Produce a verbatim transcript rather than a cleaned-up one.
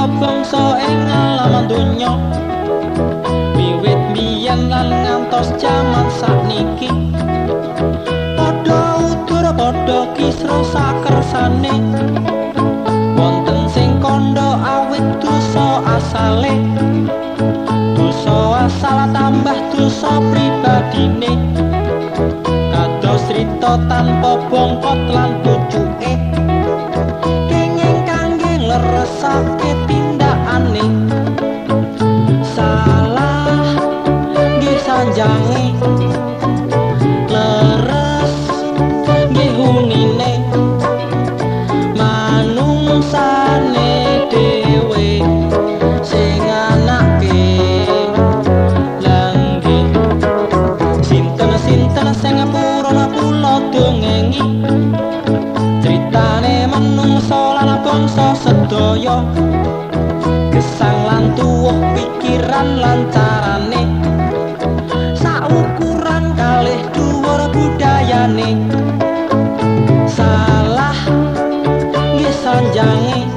crita bangsa ing alam donya wiwit biyen lan ngantos jaman sakniki padha utur padha kisra sakersane wonten sing kandha awit dosa asale dosa asal tambah dosa pribadine kados crita tanpa bongkot lan pucuke kenging kangge ngleresake tindakane salah nggih sanjange leres nggih hunine manungsane dhewe sing anake langge sinten-sinten sing purana kula dongengi critane manungsa lan bangsa sedaya gesang lan tuwuh pikiran lan carane saukuran kalih dhuwur budayane salah nggih sanjange